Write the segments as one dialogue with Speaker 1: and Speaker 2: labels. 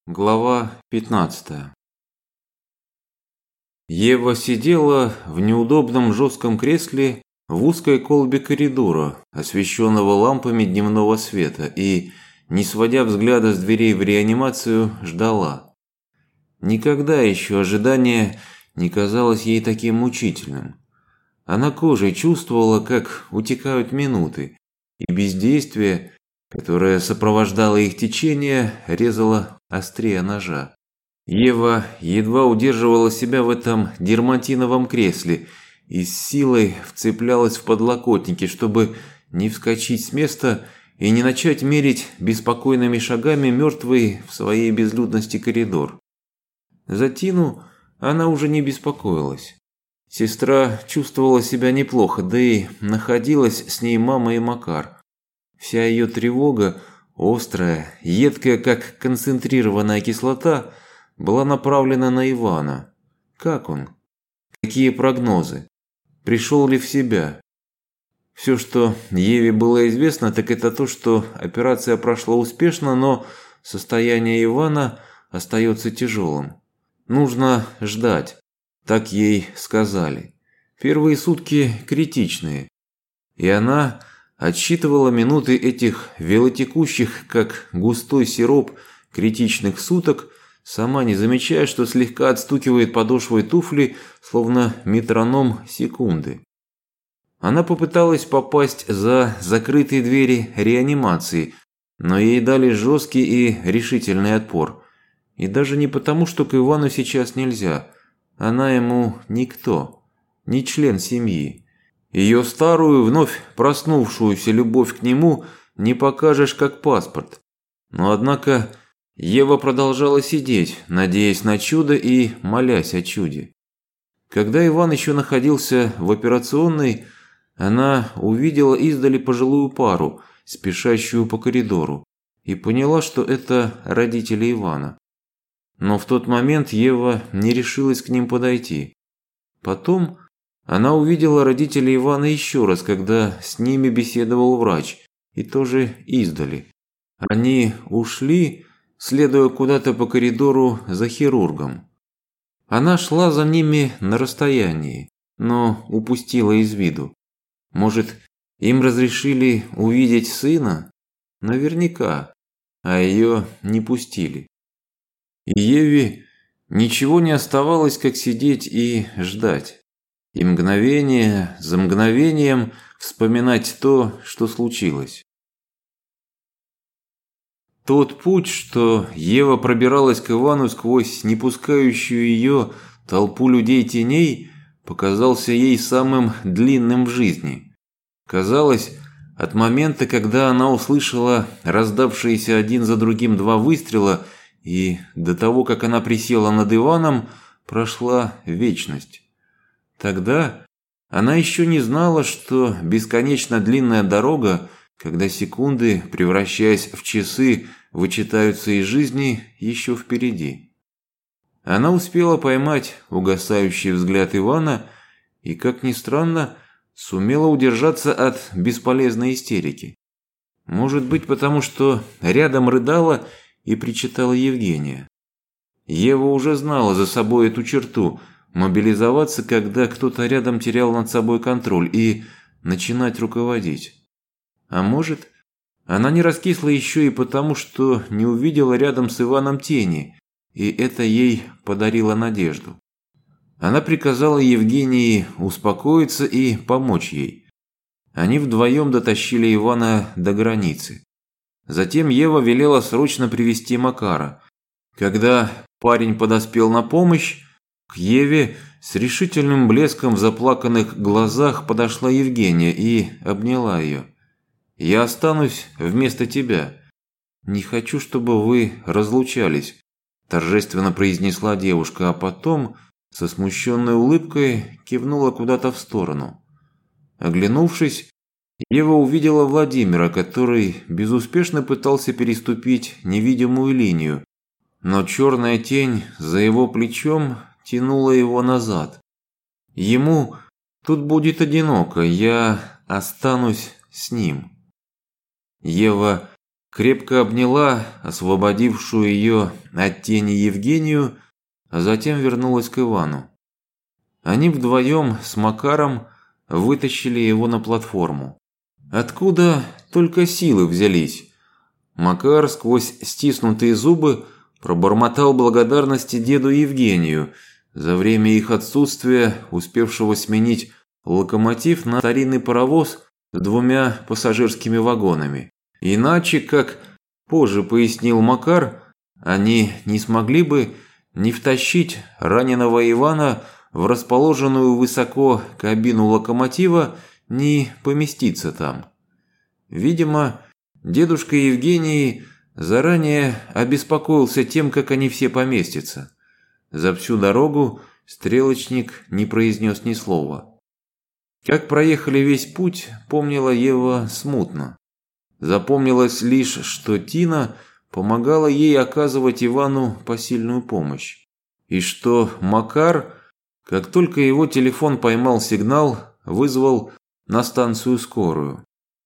Speaker 1: Глава 15. Ева сидела в неудобном жестком кресле в узкой колбе коридора, освещенного лампами дневного света, и, не сводя взгляда с дверей в реанимацию, ждала. Никогда еще ожидание не казалось ей таким мучительным. Она кожей чувствовала, как утекают минуты, и бездействие, которое сопровождало их течение, резало острее ножа. Ева едва удерживала себя в этом дерматиновом кресле и с силой вцеплялась в подлокотники, чтобы не вскочить с места и не начать мерить беспокойными шагами мертвый в своей безлюдности коридор. За Тину она уже не беспокоилась. Сестра чувствовала себя неплохо, да и находилась с ней мама и Макар. Вся ее тревога, острая, едкая, как концентрированная кислота, была направлена на Ивана. Как он? Какие прогнозы? Пришел ли в себя? Все, что Еве было известно, так это то, что операция прошла успешно, но состояние Ивана остается тяжелым. Нужно ждать, так ей сказали. Первые сутки критичные, и она отсчитывала минуты этих велотекущих, как густой сироп, критичных суток, сама не замечая, что слегка отстукивает подошвой туфли, словно метроном секунды. Она попыталась попасть за закрытые двери реанимации, но ей дали жесткий и решительный отпор. И даже не потому, что к Ивану сейчас нельзя. Она ему никто, не член семьи. Ее старую, вновь проснувшуюся любовь к нему не покажешь как паспорт. Но однако Ева продолжала сидеть, надеясь на чудо и молясь о чуде. Когда Иван еще находился в операционной, она увидела издали пожилую пару, спешащую по коридору, и поняла, что это родители Ивана. Но в тот момент Ева не решилась к ним подойти. Потом она увидела родителей Ивана еще раз, когда с ними беседовал врач, и тоже издали. Они ушли, следуя куда-то по коридору за хирургом. Она шла за ними на расстоянии, но упустила из виду. Может, им разрешили увидеть сына? Наверняка, а ее не пустили. И Еве ничего не оставалось, как сидеть и ждать. И мгновение за мгновением вспоминать то, что случилось. Тот путь, что Ева пробиралась к Ивану сквозь не пускающую ее толпу людей-теней, показался ей самым длинным в жизни. Казалось, от момента, когда она услышала раздавшиеся один за другим два выстрела, и до того, как она присела над Иваном, прошла вечность. Тогда она еще не знала, что бесконечно длинная дорога, когда секунды, превращаясь в часы, вычитаются из жизни, еще впереди. Она успела поймать угасающий взгляд Ивана и, как ни странно, сумела удержаться от бесполезной истерики. Может быть, потому что рядом рыдала и причитала Евгения. Ева уже знала за собой эту черту – мобилизоваться, когда кто-то рядом терял над собой контроль, и начинать руководить. А может, она не раскисла еще и потому, что не увидела рядом с Иваном тени, и это ей подарило надежду. Она приказала Евгении успокоиться и помочь ей. Они вдвоем дотащили Ивана до границы. Затем Ева велела срочно привести Макара. Когда парень подоспел на помощь, к Еве с решительным блеском в заплаканных глазах подошла Евгения и обняла ее. «Я останусь вместо тебя. Не хочу, чтобы вы разлучались», – торжественно произнесла девушка, а потом со смущенной улыбкой кивнула куда-то в сторону. Оглянувшись, Ева увидела Владимира, который безуспешно пытался переступить невидимую линию, но черная тень за его плечом тянула его назад. Ему тут будет одиноко, я останусь с ним. Ева крепко обняла освободившую ее от тени Евгению, а затем вернулась к Ивану. Они вдвоем с Макаром вытащили его на платформу. Откуда только силы взялись? Макар сквозь стиснутые зубы пробормотал благодарности деду Евгению, за время их отсутствия успевшего сменить локомотив на старинный паровоз с 2 пассажирскими вагонами. Иначе, как позже пояснил Макар, они не смогли бы не втащить раненого Ивана в расположенную высоко кабину локомотива, не поместиться там. Видимо, дедушка Евгений заранее обеспокоился тем, как они все поместятся. За всю дорогу стрелочник не произнес ни слова. Как проехали весь путь, помнила Ева смутно. Запомнилось лишь, что Тина помогала ей оказывать Ивану посильную помощь. И что Макар, как только его телефон поймал сигнал, вызвал на станцию скорую.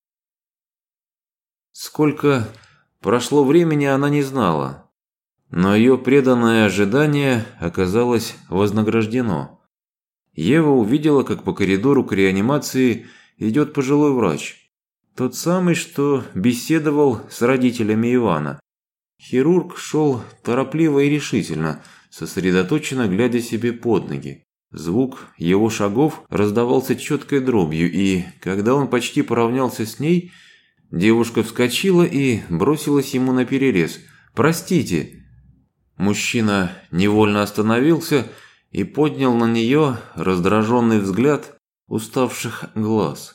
Speaker 1: Сколько прошло времени, она не знала, но ее преданное ожидание оказалось вознаграждено. Ева увидела, как по коридору к реанимации идет пожилой врач. Тот самый, что беседовал с родителями Ивана. Хирург шел торопливо и решительно, сосредоточенно глядя себе под ноги. Звук его шагов раздавался четкой дробью, и, когда он почти поравнялся с ней, девушка вскочила и бросилась ему наперерез. «Простите!» Мужчина невольно остановился и поднял на нее раздраженный взгляд уставших глаз.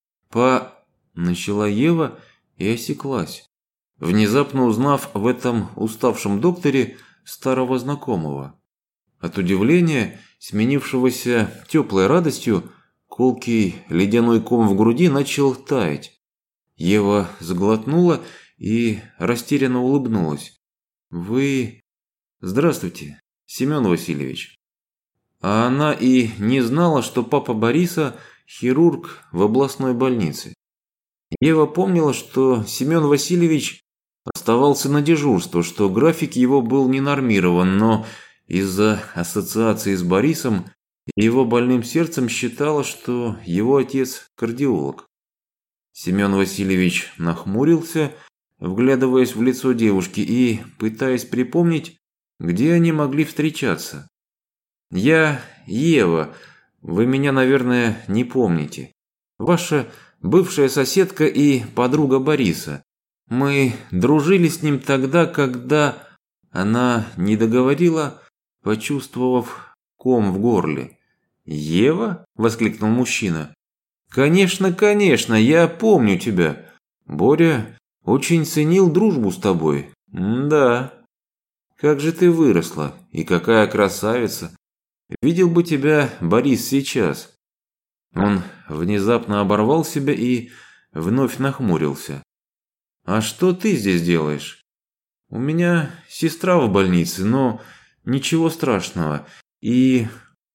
Speaker 1: Начала Ева и осеклась, внезапно узнав в этом уставшем докторе старого знакомого. От удивления, сменившегося теплой радостью, колкий ледяной ком в груди начал таять. Ева сглотнула и растерянно улыбнулась. «Вы... Здравствуйте, Семен Васильевич». А она и не знала, что папа Бориса – хирург в областной больнице. Ева помнила, что Семен Васильевич оставался на дежурство, что график его был не нормирован, но из-за ассоциации с Борисом и его больным сердцем считала, что его отец – кардиолог. Семен Васильевич нахмурился, вглядываясь в лицо девушки и пытаясь припомнить, где они могли встречаться. «Я Ева, вы меня, наверное, не помните. Ваша бывшая соседка и подруга Бориса. Мы дружили с ним тогда, когда...» Она не договорила, почувствовав ком в горле. «Ева?» – воскликнул мужчина. «Конечно, конечно, я помню тебя. Боря очень ценил дружбу с тобой. Да. Как же ты выросла, и какая красавица. Видел бы тебя Борис сейчас». Он внезапно оборвал себя и вновь нахмурился. «А что ты здесь делаешь?» «У меня сестра в больнице, но ничего страшного. И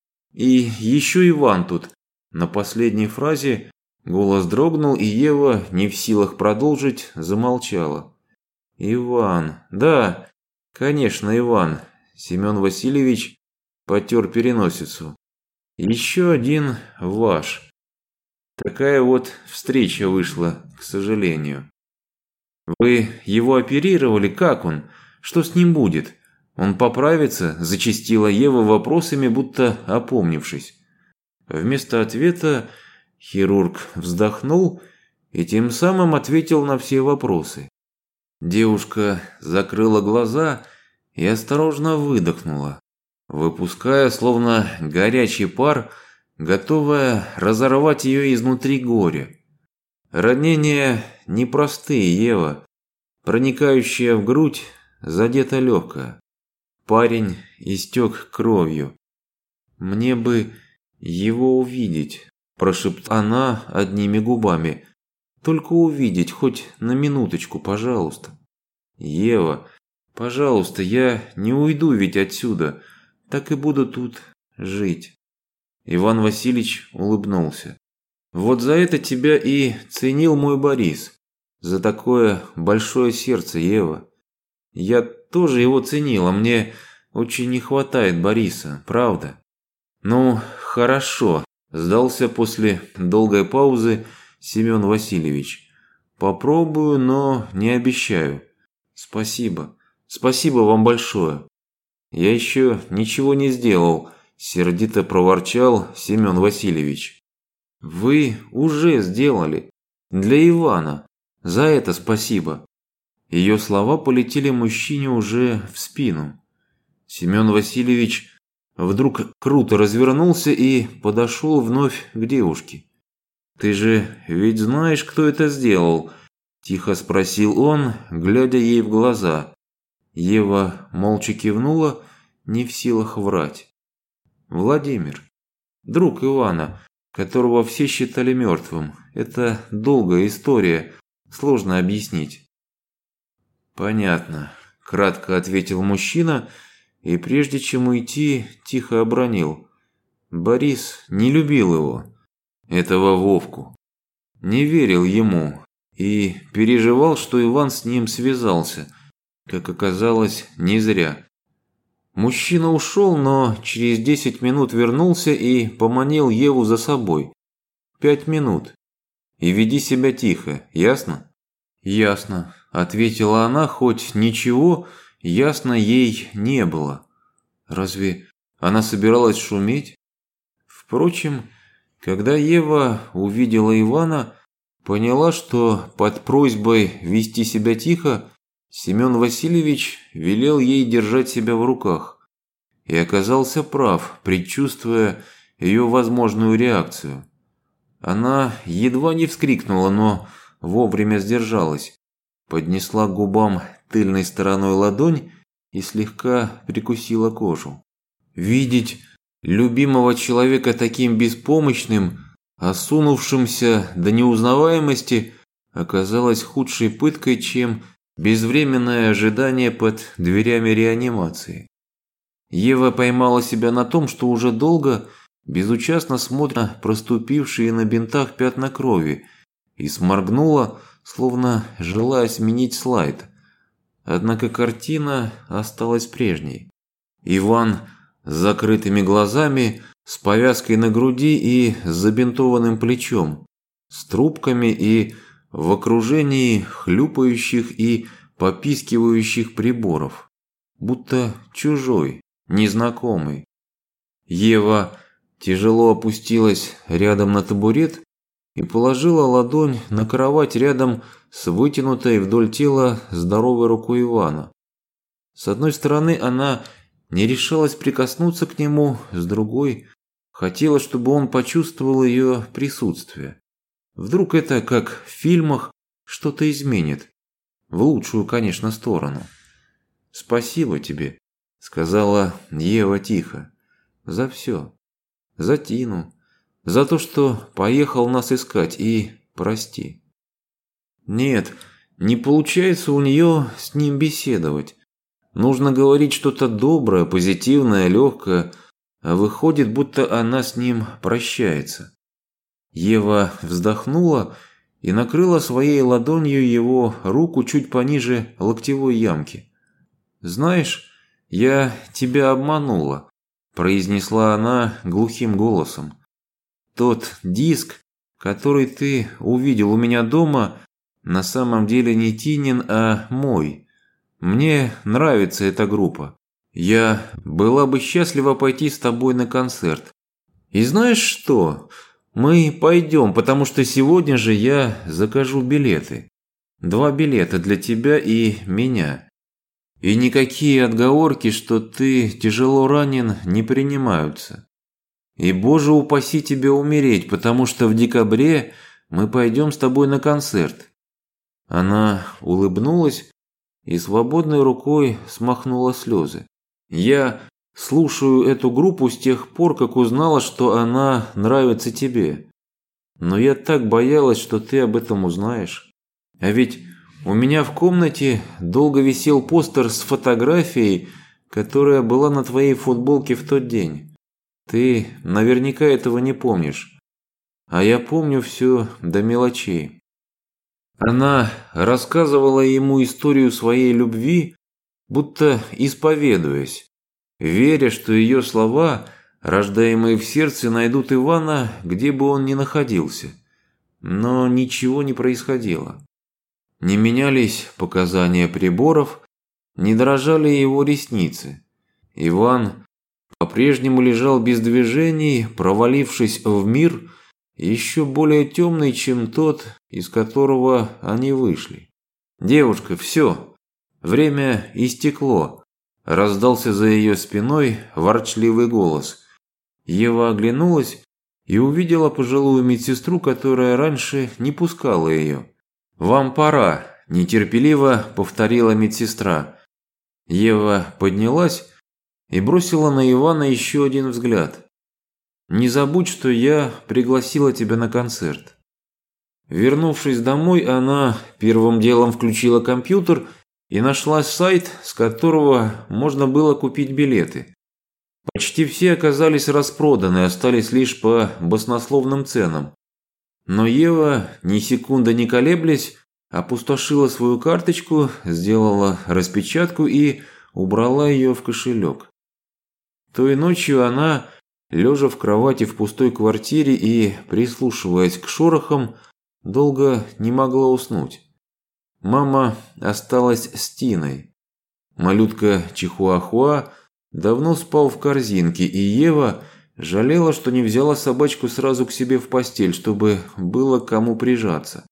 Speaker 1: еще Иван тут». На последней фразе голос дрогнул, и Ева, не в силах продолжить, замолчала. «Иван, да, конечно, Иван». Семен Васильевич потер переносицу. «Еще один ваш. Такая вот встреча вышла, к сожалению». «Вы его оперировали? Как он? Что с ним будет? Он поправится?» – зачастила Ева вопросами, будто опомнившись. Вместо ответа хирург вздохнул и тем самым ответил на все вопросы. Девушка закрыла глаза и осторожно выдохнула, выпуская словно горячий пар, готовая разорвать ее изнутри горе. Ранения непростые, Ева, проникающая в грудь, задета легкая. Парень истек кровью. «Мне бы его увидеть», – прошептала она одними губами. «Только увидеть, хоть на минуточку, пожалуйста». «Ева, пожалуйста, я не уйду ведь отсюда, так и буду тут жить». Иван Васильевич улыбнулся. «Вот за это тебя и ценил мой Борис. за такое большое сердце, Ева. Я тоже его ценил, а мне очень не хватает Бориса, правда. Ну, хорошо, сдался после долгой паузы Семен Васильевич. Попробую, но не обещаю. Спасибо. Спасибо вам большое. Я еще ничего не сделал, сердито проворчал Семен Васильевич. Вы уже сделали. Для Ивана. За это спасибо. Ее слова полетели мужчине уже в спину. Семен Васильевич вдруг круто развернулся и подошел вновь к девушке. «Ты же ведь знаешь, кто это сделал?» – тихо спросил он, глядя ей в глаза. Ева молча кивнула, не в силах врать. «Владимир, друг Ивана, которого все считали мертвым. Это долгая история, сложно объяснить». «Понятно», – кратко ответил мужчина и прежде чем уйти, тихо обронил. Борис не любил его, этого Вовку. Не верил ему и переживал, что Иван с ним связался, как оказалось, не зря. Мужчина ушел, но через 10 минут вернулся и поманил Еву за собой. 5 минут. И веди себя тихо, ясно? Ясно, ответила она, хоть ничего ясно ей не было. Разве она собиралась шуметь? Впрочем, когда Ева увидела Ивана, поняла, что под просьбой вести себя тихо Семен Васильевич велел ей держать себя в руках. И оказался прав, предчувствуя ее возможную реакцию. Она едва не вскрикнула, но вовремя сдержалась. Поднесла к губам тыльной стороной ладонь и слегка прикусила кожу. Видеть любимого человека таким беспомощным, осунувшимся до неузнаваемости, оказалось худшей пыткой, чем безвременное ожидание под дверями реанимации. Ева поймала себя на том, что уже долго безучастно смотрит на проступившие на бинтах пятна крови и сморгнула, словно желая сменить слайд. Однако картина осталась прежней. Иван с закрытыми глазами, с повязкой на груди и с забинтованным плечом, с трубками и в окружении хлюпающих и попискивающих приборов, будто чужой, незнакомый. Ева тяжело опустилась рядом на табурет и положила ладонь на кровать рядом с вытянутой вдоль тела здоровой рукой Ивана. С одной стороны, она не решалась прикоснуться к нему, с другой хотела, чтобы он почувствовал ее присутствие. Вдруг это, как в фильмах, что-то изменит. В лучшую, конечно, сторону. «Спасибо тебе», — сказала Ева тихо, — «за все. За Тину, за то, что поехал нас искать, и прости». Нет, не получается у нее с ним беседовать. Нужно говорить что-то доброе, позитивное, легкое, а выходит, будто она с ним прощается. Ева вздохнула и накрыла своей ладонью его руку чуть пониже локтевой ямки. «Знаешь, я тебя обманула», – произнесла она глухим голосом. «Тот диск, который ты увидел у меня дома, на самом деле не Тинин, а мой. Мне нравится эта группа. Я была бы счастлива пойти с тобой на концерт. И знаешь что? Мы пойдем, потому что сегодня же я закажу билеты. 2 билета для тебя и меня. И никакие отговорки, что ты тяжело ранен, не принимаются. И, Боже упаси тебя умереть, потому что в декабре мы пойдем с тобой на концерт». Она улыбнулась и свободной рукой смахнула слезы. «Я слушаю эту группу с тех пор, как узнала, что она нравится тебе. Но я так боялась, что ты об этом узнаешь. А ведь у меня в комнате долго висел постер с фотографией, которая была на твоей футболке в тот день. Ты наверняка этого не помнишь. А я помню все до мелочей. Она рассказывала ему историю своей любви, будто исповедуясь, веря, что ее слова, рождаемые в сердце, найдут Ивана, где бы он ни находился. Но ничего не происходило. Не менялись показания приборов, не дрожали его ресницы. Иван по-прежнему лежал без движений, провалившись в мир, еще более темный, чем тот, из которого они вышли. «Девушка, все, время истекло», – раздался за ее спиной ворчливый голос. Ева оглянулась и увидела пожилую медсестру, которая раньше не пускала ее. «Вам пора», – нетерпеливо повторила медсестра. Ева поднялась и бросила на Ивана еще один взгляд. «Не забудь, что я пригласила тебя на концерт». Вернувшись домой, она первым делом включила компьютер и нашла сайт, с которого можно было купить билеты. Почти все оказались распроданы, остались лишь по баснословным ценам. Но Ева, ни секунды не колеблясь, опустошила свою карточку, сделала распечатку и убрала ее в кошелек. Той ночью она, лежа в кровати в пустой квартире и прислушиваясь к шорохам, долго не могла уснуть. Мама осталась с Тиной. Малютка Чихуахуа давно спал в корзинке, и Ева жалела, что не взяла собачку сразу к себе в постель, чтобы было к кому прижаться.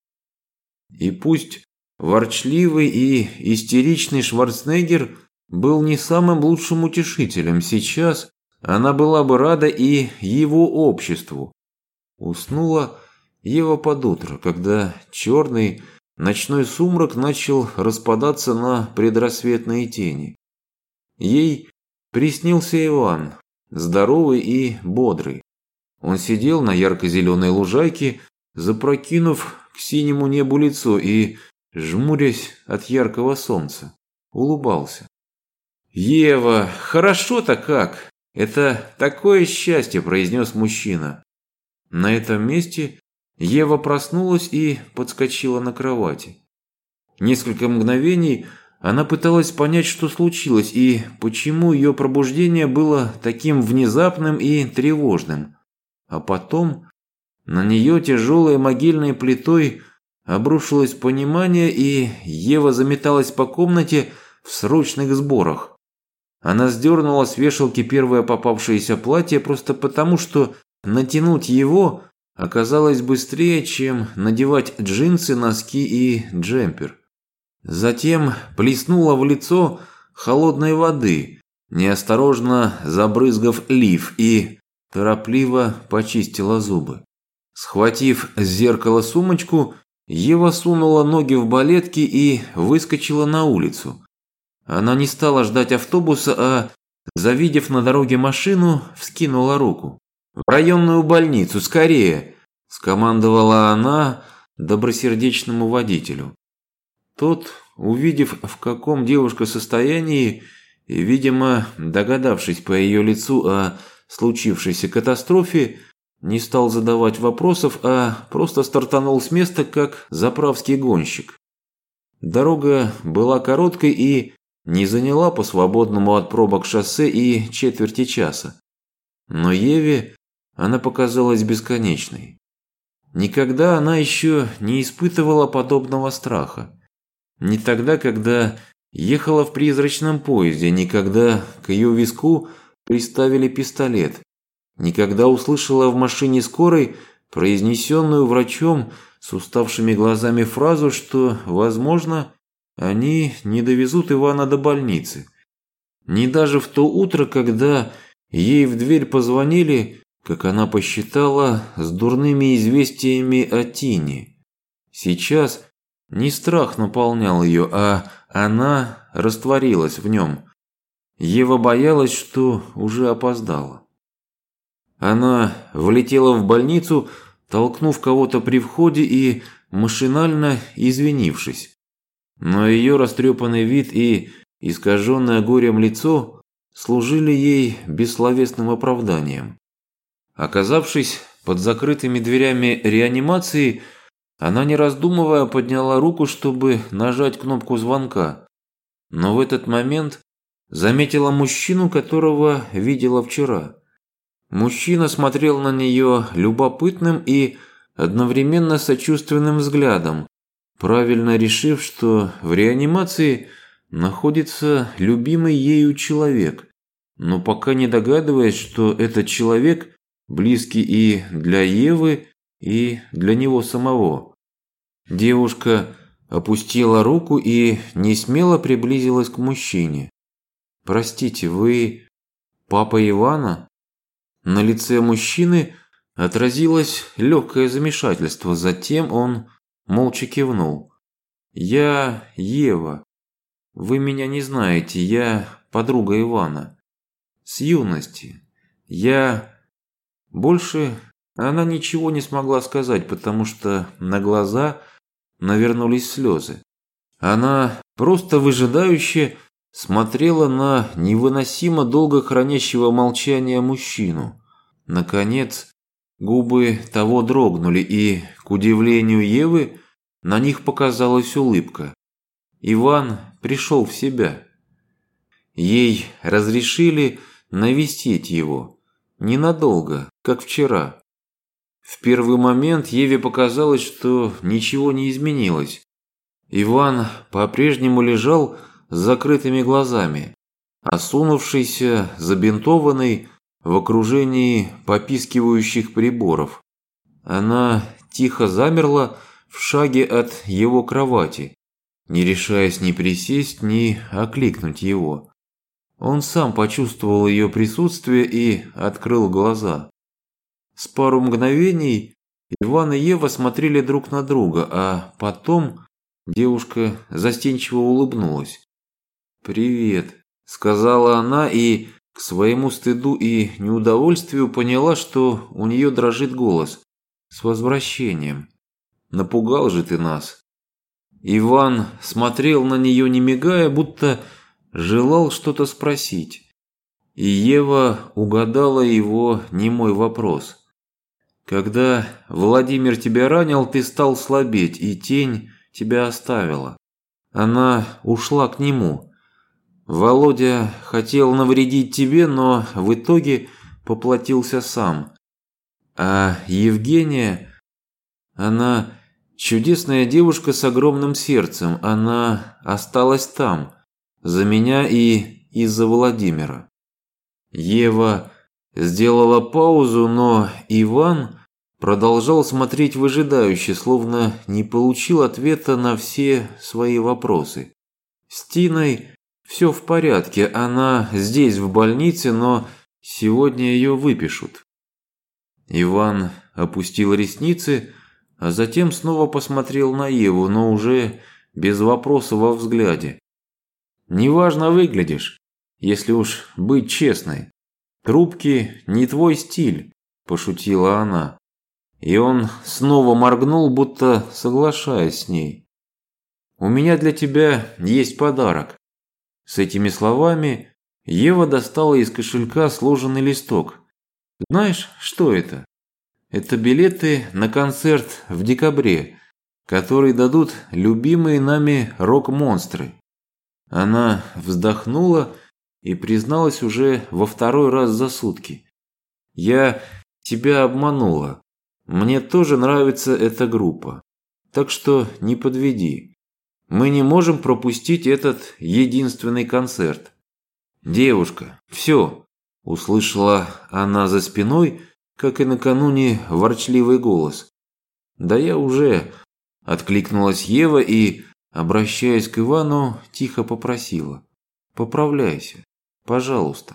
Speaker 1: И пусть ворчливый и истеричный Шварценеггер был не самым лучшим утешителем, сейчас она была бы рада и его обществу. Уснула Ева под утро, когда черный ночной сумрак начал распадаться на предрассветные тени. Ей приснился Иван, здоровый и бодрый. Он сидел на ярко-зеленой лужайке, запрокинув к синему небу лицо и, жмурясь от яркого солнца, улыбался. «Ева, хорошо-то как! Это такое счастье!» – произнес мужчина. На этом месте Ева проснулась и подскочила на кровати. Несколько мгновений она пыталась понять, что случилось и почему ее пробуждение было таким внезапным и тревожным. А потом на нее тяжелой могильной плитой обрушилось понимание, и Ева заметалась по комнате в срочных сборах. Она сдернула с вешалки первое попавшееся платье просто потому, что натянуть его оказалось быстрее, чем надевать джинсы, носки и джемпер. Затем плеснула в лицо холодной воды, неосторожно забрызгав лиф, и торопливо почистила зубы. Схватив с зеркала сумочку, Ева сунула ноги в балетки и выскочила на улицу. Она не стала ждать автобуса, а, завидев на дороге машину, вскинула руку. «В районную больницу, скорее!» – скомандовала она добросердечному водителю. Тот, увидев, в каком девушка состоянии, и, видимо, догадавшись по ее лицу о случившейся катастрофе, не стал задавать вопросов, а просто стартанул с места, как заправский гонщик. Дорога была короткой и не заняла по свободному от пробок шоссе и четверти часа. Но Еве она показалась бесконечной. Никогда она еще не испытывала подобного страха. Не тогда, когда ехала в призрачном поезде, не когда к ее виску приставили пистолет, не когда услышала в машине скорой произнесенную врачом с уставшими глазами фразу, что, возможно, они не довезут Ивана до больницы. Не даже в то утро, когда ей в дверь позвонили, как она посчитала, с дурными известиями о Тине. Сейчас не страх наполнял ее, а она растворилась в нем. Ева боялась, что уже опоздала. Она влетела в больницу, толкнув кого-то при входе и машинально извинившись. Но ее растрепанный вид и искаженное горем лицо служили ей бессловесным оправданием. Оказавшись под закрытыми дверями реанимации, Она, не раздумывая, подняла руку, чтобы нажать кнопку звонка. Но в этот момент заметила мужчину, которого видела вчера. Мужчина смотрел на нее любопытным и одновременно сочувственным взглядом, правильно решив, что в реанимации находится любимый ею человек, но пока не догадываясь, что этот человек близкий и для Евы, и для него самого. Девушка опустила руку и несмело приблизилась к мужчине. «Простите, вы папа Ивана?» На лице мужчины отразилось легкое замешательство, затем он молча кивнул. «Я Ева. Вы меня не знаете, я подруга Ивана. С юности. Я...» Больше она ничего не смогла сказать, потому что на глаза навернулись слезы. Она просто выжидающе смотрела на невыносимо долго хранящего молчания мужчину. Наконец, губы того дрогнули, и, к удивлению Евы, на них показалась улыбка. Иван пришел в себя. Ей разрешили навестить его. Ненадолго, как вчера. В первый момент Еве показалось, что ничего не изменилось. Иван по-прежнему лежал с закрытыми глазами, осунувшийся, забинтованный, в окружении попискивающих приборов. Она тихо замерла в шаге от его кровати, не решаясь ни присесть, ни окликнуть его. Он сам почувствовал ее присутствие и открыл глаза. С пару мгновений Иван и Ева смотрели друг на друга, а потом девушка застенчиво улыбнулась. «Привет», – сказала она и к своему стыду и неудовольствию поняла, что у нее дрожит голос. «С возвращением. Напугал же ты нас». Иван смотрел на нее, не мигая, будто желал что-то спросить. И Ева угадала его немой вопрос. «Когда Владимир тебя ранил, ты стал слабеть, и тень тебя оставила. Она ушла к нему. Володя хотел навредить тебе, но в итоге поплатился сам. А Евгения, она чудесная девушка с огромным сердцем, она осталась там, за меня и из-за Владимира». Ева сделала паузу, но Иван продолжал смотреть выжидающе, словно не получил ответа на все свои вопросы. «С Тиной все в порядке, она здесь в больнице, но сегодня ее выпишут». Иван опустил ресницы, а затем снова посмотрел на Еву, но уже без вопроса во взгляде. «Неважно выглядишь, если уж быть честной. Трубки не твой стиль», – пошутила она. И он снова моргнул, будто соглашаясь с ней. «У меня для тебя есть подарок». С этими словами Ева достала из кошелька сложенный листок. «Знаешь, что это? Это билеты на концерт в декабре, который дадут любимые нами рок-монстры». Она вздохнула и призналась уже во второй раз за сутки. «Я тебя обманула. Мне тоже нравится эта группа. Так что не подведи. Мы не можем пропустить этот единственный концерт». «Девушка, все!» – услышала она за спиной, как и накануне, ворчливый голос. «Да я уже!» – откликнулась Ева и, обращаясь к Ивану, тихо попросила. «Поправляйся, пожалуйста».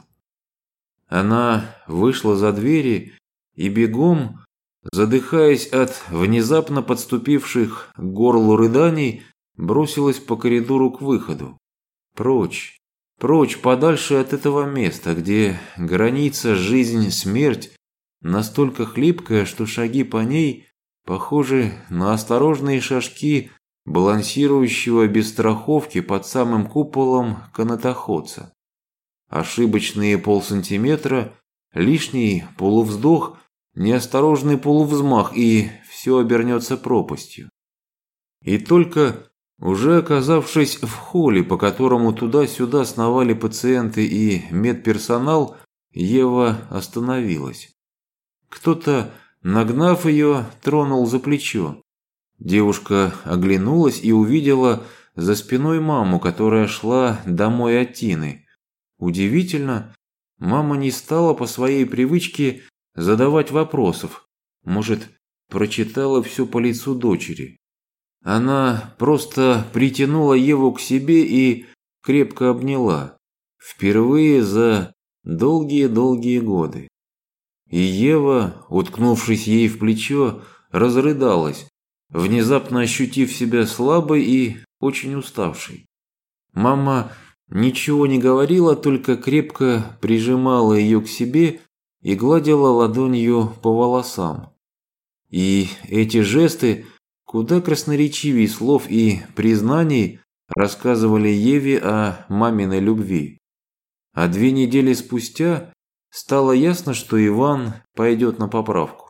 Speaker 1: Она вышла за двери и бегом, задыхаясь от внезапно подступивших к горлу рыданий, бросилась по коридору к выходу. Прочь, прочь, подальше от этого места, где граница жизнь-смерть настолько хлипкая, что шаги по ней похожи на осторожные шажки балансирующего без страховки под самым куполом канатоходца. Ошибочные полсантиметра, лишний полувздох, неосторожный полувзмах, и все обернется пропастью. И только уже оказавшись в холле, по которому туда-сюда сновали пациенты и медперсонал, Ева остановилась. Кто-то, нагнав ее, тронул за плечо. Девушка оглянулась и увидела за спиной маму, которая шла домой от Тины. Удивительно, мама не стала по своей привычке задавать вопросов. Может, прочитала все по лицу дочери. Она просто притянула Еву к себе и крепко обняла. Впервые за долгие-долгие годы. И Ева, уткнувшись ей в плечо, разрыдалась, внезапно ощутив себя слабой и очень уставшей. Мама ничего не говорила, только крепко прижимала ее к себе и гладила ладонью по волосам. И эти жесты куда красноречивее слов и признаний рассказывали Еве о маминой любви. А 2 недели спустя стало ясно, что Иван пойдет на поправку.